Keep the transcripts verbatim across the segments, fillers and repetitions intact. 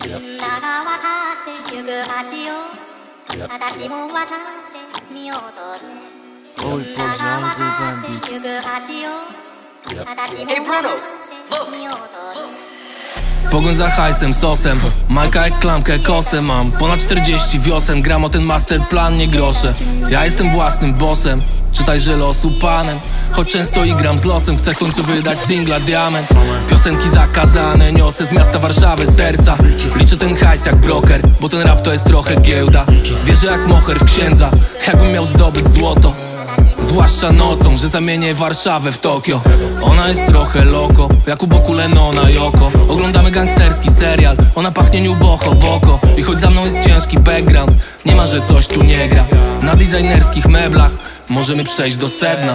Oj Boże, ale zjebałem beat. Hey Bruno, look. Pogoń za hajsem, sosem, Majka jak klamkę, kosę mam. Ponad czterdzieści wiosen, gram o ten masterplan, nie grosze. Ja jestem własnym bossem, czytaj, że losu panem. Choć często i gram z losem, chcę w końcu wydać singla diament. Piosenki zakazane, niosę z miasta Warszawy serca. Liczę ten hajs jak broker, bo ten rap to jest trochę giełda. Wierzę jak moher w księdza, jakbym miał zdobyć złoto. Zwłaszcza nocą, że zamienię Warszawę w Tokio. Ona jest trochę loko, jak u boku Lenona i Oko. Oglądamy gangsterski serial, ona pachnie New Boho Boko. I choć za mną jest ciężki background, nie ma, że coś tu nie gra. Na designerskich meblach możemy przejść do sedna.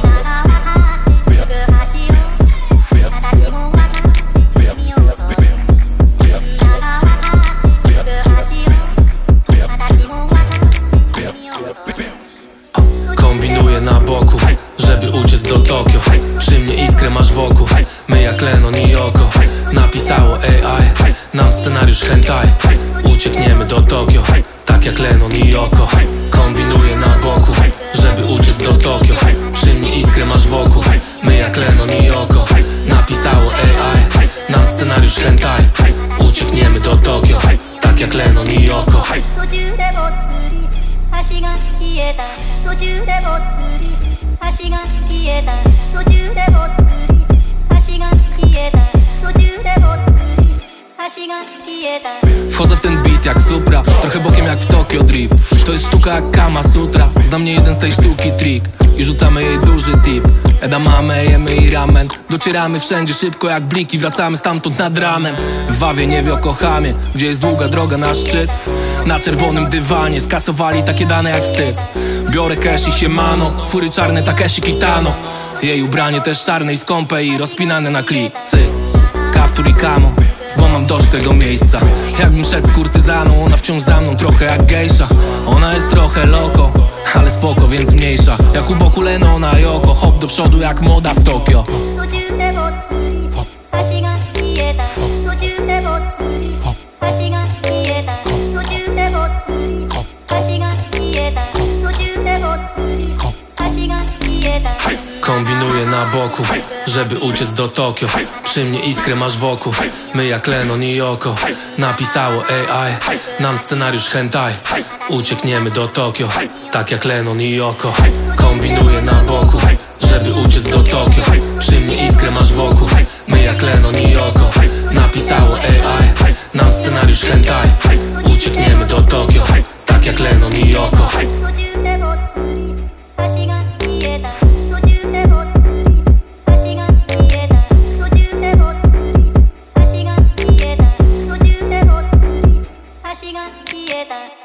Kombinuję na boku, żeby uciec do Tokio. Przy mnie iskrę masz wokół, my jak Lennon i Oko. Napisało A I, nam scenariusz hentai. Uciekniemy do Tokio, tak jak Lennon i Oko. Kombinuję na boku, żeby uciec do Tokio. Przy mnie iskrę masz wokół, my jak Lennon i Oko. Napisało A I, nam scenariusz hentai. Uciekniemy do Tokio, tak jak Lennon i Oko. 橋が消えた途中でぼつり橋が消えた途中でぼつり橋が消えた途中でぼつり橋が消えた Wchodzę w ten beat jak Supra, trochę bokiem jak w Tokyo Drift. To jest sztuka jak Kama Sutra, znam nie jeden z tej sztuki trik. I rzucamy jej duży tip. Edamame, jemy i ramen. Docieramy wszędzie szybko jak bliki, wracamy stamtąd nad ranem. W Wawie, nie w Yokohamie, gdzie jest długa droga na szczyt. Na czerwonym dywanie skasowali takie dane jak wstyd. Biorę cash i siemano, fury czarne Takeshi Kitano. Jej ubranie też czarne i skąpe i rozpinane na klik. Cyk, kaptur i kamo, bo mam dość tego miejsca. Jakbym szedł z kurtyzaną, ona wciąż za mną trochę jak gejsza. Ona jest trochę loko, ale spoko, więc mniejsza. Jak u boku Lenona i Oko, hop do przodu jak moda w Tokio. Kombinuję na boku, żeby uciec do Tokio. Przy mnie iskrę masz wokół, my jak Lennon i Oko. Napisało A I, nam scenariusz hentai. Uciekniemy do Tokio, tak jak Lennon i Oko. Kombinuję na boku, żeby uciec do Tokio. Przy mnie iskrę masz wokół, my jak Lennon i Oko. Napisało A I, nam scenariusz hentai. Uciekniemy do Tokio, tak jak Lennon i Oko. That